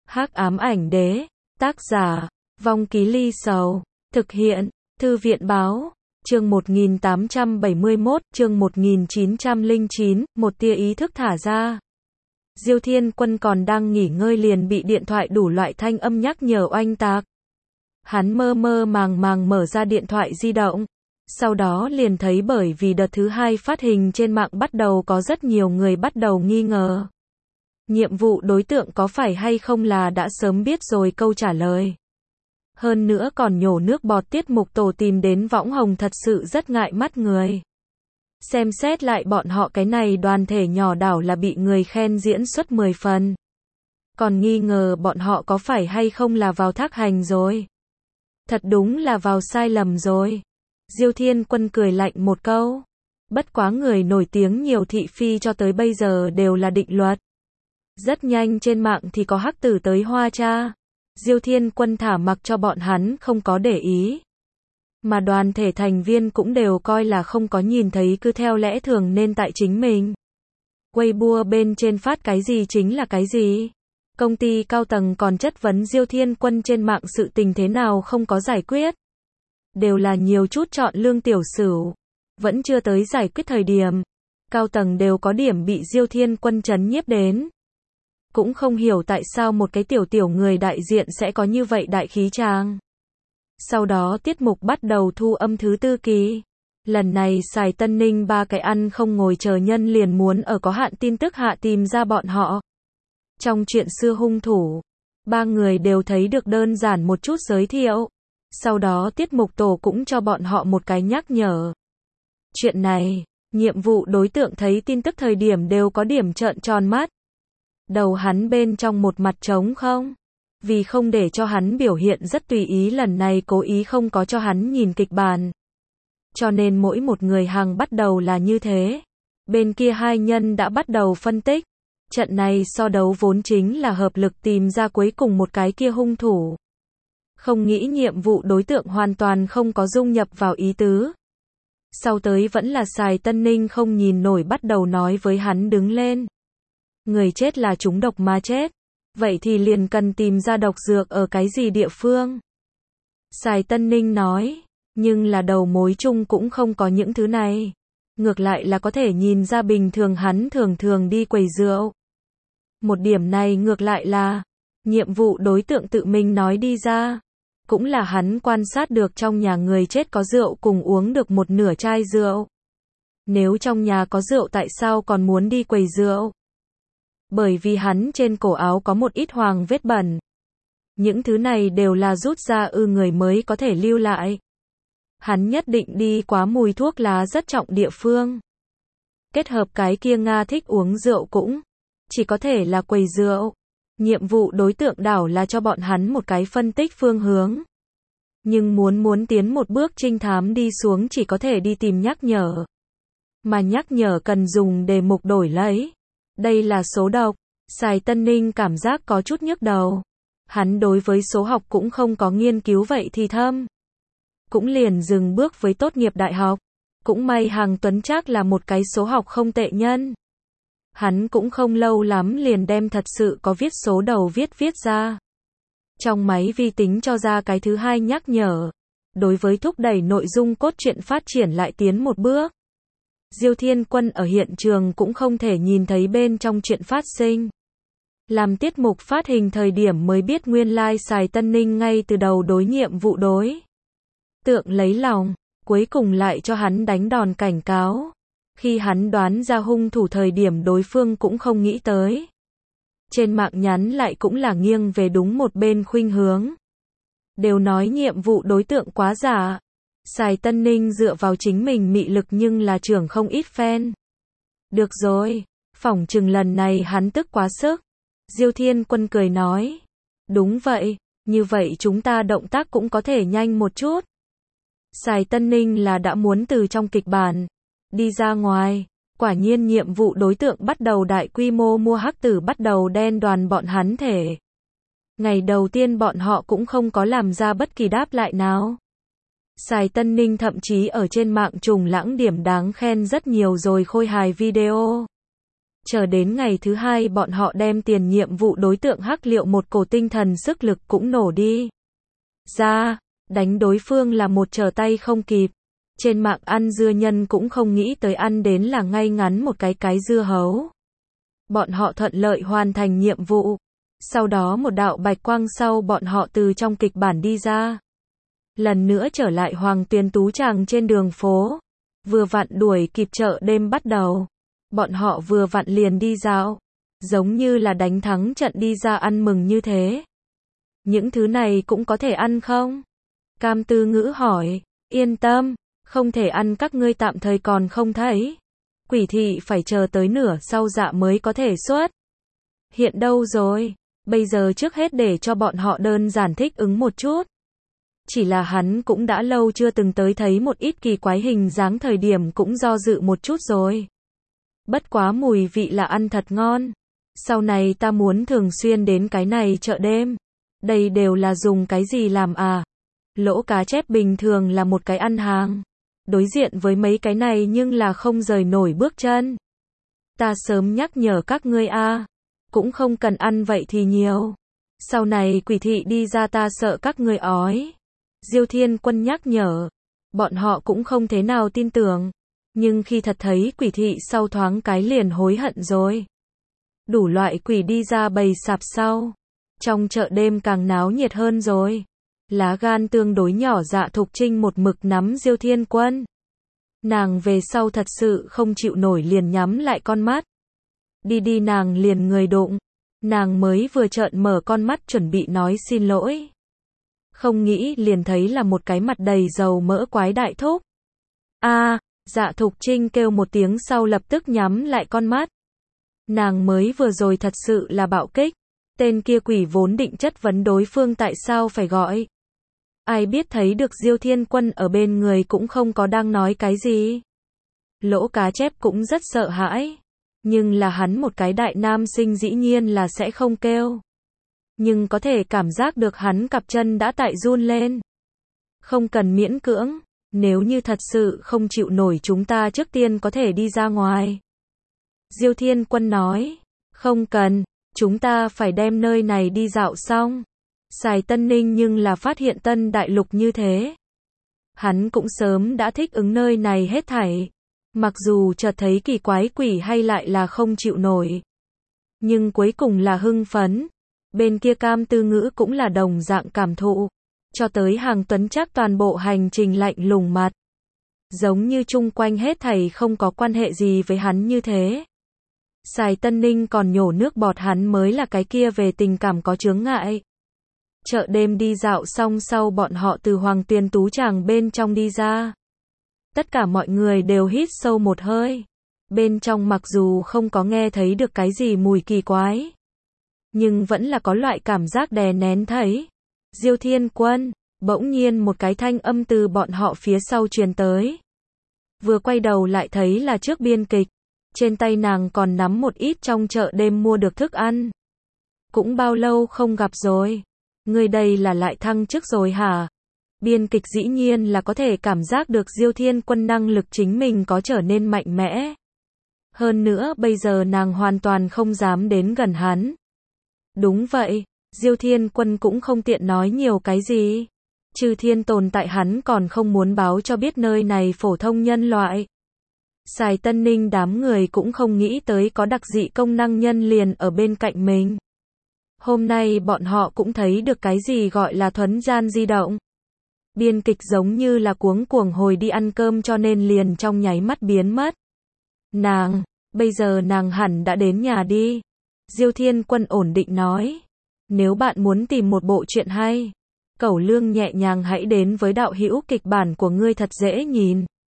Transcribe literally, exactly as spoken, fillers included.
Hắc ám ảnh đế, tác giả, Vong Ký Ly Sầu, thực hiện, Thư viện báo, chương một nghìn tám trăm bảy mươi mốt, chương một nghìn chín trăm lẻ chín, một tia ý thức thả ra. Diêu Thiên Quân còn đang nghỉ ngơi liền bị điện thoại đủ loại thanh âm nhắc nhở oanh tạc. Hắn mơ mơ màng màng mở ra điện thoại di động. Sau đó liền thấy bởi vì đợt thứ hai phát hình trên mạng bắt đầu có rất nhiều người bắt đầu nghi ngờ. Nhiệm vụ đối tượng có phải hay không là đã sớm biết rồi câu trả lời. Hơn nữa còn nhổ nước bọt tiết mục tổ tìm đến võng hồng thật sự rất ngại mắt người. Xem xét lại bọn họ cái này đoàn thể nhỏ đảo là bị người khen diễn xuất mười phần. Còn nghi ngờ bọn họ có phải hay không là vào thác hành rồi. Thật đúng là vào sai lầm rồi. Diêu Thiên Quân cười lạnh một câu. Bất quá người nổi tiếng nhiều thị phi cho tới bây giờ đều là định luật. Rất nhanh trên mạng thì có hắc tử tới hoa cha. Diêu Thiên Quân thả mặc cho bọn hắn không có để ý. Mà đoàn thể thành viên cũng đều coi là không có nhìn thấy cứ theo lẽ thường nên tại chính mình. Weibo bên trên phát cái gì chính là cái gì. Công ty cao tầng còn chất vấn Diêu Thiên Quân trên mạng sự tình thế nào không có giải quyết. Đều là nhiều chút chọn lương tiểu sửu. Vẫn chưa tới giải quyết thời điểm. Cao tầng đều có điểm bị Diêu Thiên Quân chấn nhiếp đến. Cũng không hiểu tại sao một cái tiểu tiểu người đại diện sẽ có như vậy đại khí tràng. Sau đó tiết mục bắt đầu thu âm thứ tư kỳ. Lần này Sài Tân Ninh ba cái ăn không ngồi chờ nhân liền muốn ở có hạn tin tức hạ tìm ra bọn họ. Trong chuyện xưa hung thủ, ba người đều thấy được đơn giản một chút giới thiệu. Sau đó tiết mục tổ cũng cho bọn họ một cái nhắc nhở. Chuyện này, nhiệm vụ đối tượng thấy tin tức thời điểm đều có điểm trợn tròn mắt. Đầu hắn bên trong một mặt trống không. Vì không để cho hắn biểu hiện rất tùy ý lần này cố ý không có cho hắn nhìn kịch bản. Cho nên mỗi một người hàng bắt đầu là như thế. Bên kia hai nhân đã bắt đầu phân tích. Trận này so đấu vốn chính là hợp lực tìm ra cuối cùng một cái kia hung thủ. Không nghĩ nhiệm vụ đối tượng hoàn toàn không có dung nhập vào ý tứ. Sau tới vẫn là Sài Tân Ninh không nhìn nổi bắt đầu nói với hắn đứng lên. Người chết là trúng độc mà chết. Vậy thì liền cần tìm ra độc dược ở cái gì địa phương. Sài Tân Ninh nói. Nhưng là đầu mối chung cũng không có những thứ này. Ngược lại là có thể nhìn ra bình thường hắn thường thường đi quầy rượu. Một điểm này ngược lại là nhiệm vụ đối tượng tự mình nói đi ra. Cũng là hắn quan sát được trong nhà người chết có rượu cùng uống được một nửa chai rượu. Nếu trong nhà có rượu tại sao còn muốn đi quầy rượu? Bởi vì hắn trên cổ áo có một ít hoàng vết bẩn. Những thứ này đều là rút ra ư người mới có thể lưu lại. Hắn nhất định đi quá mùi thuốc lá rất trọng địa phương. Kết hợp cái kia Nga thích uống rượu cũng chỉ có thể là quầy rượu. Nhiệm vụ đối tượng đảo là cho bọn hắn một cái phân tích phương hướng. Nhưng muốn muốn tiến một bước trinh thám đi xuống chỉ có thể đi tìm nhắc nhở. Mà nhắc nhở cần dùng đề mục đổi lấy. Đây là số độc. Sài Tân Ninh cảm giác có chút nhức đầu. Hắn đối với số học cũng không có nghiên cứu vậy thì thâm. Cũng liền dừng bước với tốt nghiệp đại học. Cũng may Hàng Tuấn Trác là một cái số học không tệ nhân. Hắn cũng không lâu lắm liền đem thật sự có viết số đầu viết viết ra. Trong máy vi tính cho ra cái thứ hai nhắc nhở. Đối với thúc đẩy nội dung cốt truyện phát triển lại tiến một bước. Diêu Thiên Quân ở hiện trường cũng không thể nhìn thấy bên trong chuyện phát sinh. Làm tiết mục phát hình thời điểm mới biết nguyên lai Sài Tân Ninh ngay từ đầu đối nhiệm vụ đối tượng lấy lòng, cuối cùng lại cho hắn đánh đòn cảnh cáo. Khi hắn đoán ra hung thủ thời điểm đối phương cũng không nghĩ tới. Trên mạng nhắn lại cũng là nghiêng về đúng một bên khuynh hướng. Đều nói nhiệm vụ đối tượng quá giả. Sài Tân Ninh dựa vào chính mình mị lực nhưng là trưởng không ít fan. Được rồi, phỏng chừng lần này hắn tức quá sức. Diêu Thiên Quân cười nói. Đúng vậy, như vậy chúng ta động tác cũng có thể nhanh một chút. Sài Tân Ninh là đã muốn từ trong kịch bản đi ra ngoài. Quả nhiên nhiệm vụ đối tượng bắt đầu đại quy mô mua hắc tử bắt đầu đen đoàn bọn hắn thể. Ngày đầu tiên bọn họ cũng không có làm ra bất kỳ đáp lại nào. Sài Tân Ninh thậm chí ở trên mạng trùng lãng điểm đáng khen rất nhiều rồi khôi hài video. Chờ đến ngày thứ hai bọn họ đem tiền nhiệm vụ đối tượng hắc liệu một cổ tinh thần sức lực cũng nổ đi ra, đánh đối phương là một trở tay không kịp. Trên mạng ăn dưa nhân cũng không nghĩ tới ăn đến là ngay ngắn một cái cái dưa hấu. Bọn họ thuận lợi hoàn thành nhiệm vụ. Sau đó một đạo bạch quang sau bọn họ từ trong kịch bản đi ra. Lần nữa trở lại Hoàng Tuyền Tú Tràng trên đường phố. Vừa vặn đuổi kịp chợ đêm bắt đầu. Bọn họ vừa vặn liền đi dạo. Giống như là đánh thắng trận đi ra ăn mừng như thế. Những thứ này cũng có thể ăn không? Cam Tư Ngữ hỏi. Yên tâm, không thể ăn, các ngươi tạm thời còn không thấy. Quỷ thị phải chờ tới nửa sau dạ mới có thể xuất hiện đâu rồi. Bây giờ trước hết để cho bọn họ đơn giản thích ứng một chút. Chỉ là hắn cũng đã lâu chưa từng tới thấy một ít kỳ quái hình dáng, thời điểm cũng do dự một chút rồi. Bất quá mùi vị là ăn thật ngon. Sau này ta muốn thường xuyên đến cái này chợ đêm. Đây đều là dùng cái gì làm à? Lỗ Cá Chép bình thường là một cái ăn hàng. Đối diện với mấy cái này nhưng là không rời nổi bước chân. Ta sớm nhắc nhở các ngươi a, cũng không cần ăn vậy thì nhiều. Sau này quỷ thị đi ra ta sợ các ngươi ói. Diêu Thiên Quân nhắc nhở. Bọn họ cũng không thế nào tin tưởng. Nhưng khi thật thấy quỷ thị sau thoáng cái liền hối hận rồi. Đủ loại quỷ đi ra bầy sạp sau. Trong chợ đêm càng náo nhiệt hơn rồi. Lá gan tương đối nhỏ Dạ Thục Trinh một mực nắm Diêu Thiên Quân. Nàng về sau thật sự không chịu nổi liền nhắm lại con mắt. Đi đi nàng liền người đụng. Nàng mới vừa trợn mở con mắt chuẩn bị nói xin lỗi. Không nghĩ liền thấy là một cái mặt đầy dầu mỡ quái đại thúc. A, Dạ Thục Trinh kêu một tiếng sau lập tức nhắm lại con mắt. Nàng mới vừa rồi thật sự là bạo kích. Tên kia quỷ vốn định chất vấn đối phương tại sao phải gọi. Ai biết thấy được Diêu Thiên Quân ở bên người cũng không có đang nói cái gì. Lỗ Cá Chép cũng rất sợ hãi. Nhưng là hắn một cái đại nam sinh dĩ nhiên là sẽ không kêu. Nhưng có thể cảm giác được hắn cặp chân đã tại run lên. Không cần miễn cưỡng. Nếu như thật sự không chịu nổi chúng ta trước tiên có thể đi ra ngoài. Diêu Thiên Quân nói. Không cần. Chúng ta phải đem nơi này đi dạo xong. Sài Tân Ninh nhưng là phát hiện Tân Đại Lục như thế. Hắn cũng sớm đã thích ứng nơi này hết thảy. Mặc dù chợt thấy kỳ quái quỷ hay lại là không chịu nổi. Nhưng cuối cùng là hưng phấn. Bên kia Cam Tư Ngữ cũng là đồng dạng cảm thụ. Cho tới Hàng Tuấn chắc toàn bộ hành trình lạnh lùng mặt. Giống như chung quanh hết thảy không có quan hệ gì với hắn như thế. Sài Tân Ninh còn nhổ nước bọt hắn mới là cái kia về tình cảm có chướng ngại. Chợ đêm đi dạo xong sau bọn họ từ Hoàng Tuyền Tú Tràng bên trong đi ra. Tất cả mọi người đều hít sâu một hơi. Bên trong mặc dù không có nghe thấy được cái gì mùi kỳ quái. Nhưng vẫn là có loại cảm giác đè nén thấy. Diêu Thiên Quân, bỗng nhiên một cái thanh âm từ bọn họ phía sau truyền tới. Vừa quay đầu lại thấy là trước biên kịch. Trên tay nàng còn nắm một ít trong chợ đêm mua được thức ăn. Cũng bao lâu không gặp rồi. Người đây là lại thăng chức rồi hả? Biên kịch dĩ nhiên là có thể cảm giác được Diêu Thiên Quân năng lực chính mình có trở nên mạnh mẽ. Hơn nữa bây giờ nàng hoàn toàn không dám đến gần hắn. Đúng vậy, Diêu Thiên Quân cũng không tiện nói nhiều cái gì. Trừ thiên tồn tại hắn còn không muốn báo cho biết nơi này phổ thông nhân loại. Sài Tân Ninh đám người cũng không nghĩ tới có đặc dị công năng nhân liền ở bên cạnh mình. Hôm nay bọn họ cũng thấy được cái gì gọi là thuấn gian di động. Biên kịch giống như là cuống cuồng hồi đi ăn cơm cho nên liền trong nháy mắt biến mất. Nàng, bây giờ nàng hẳn đã đến nhà đi. Diêu Thiên Quân ổn định nói. Nếu bạn muốn tìm một bộ truyện hay, Cẩu Lương nhẹ nhàng hãy đến với đạo hữu kịch bản của ngươi thật dễ nhìn.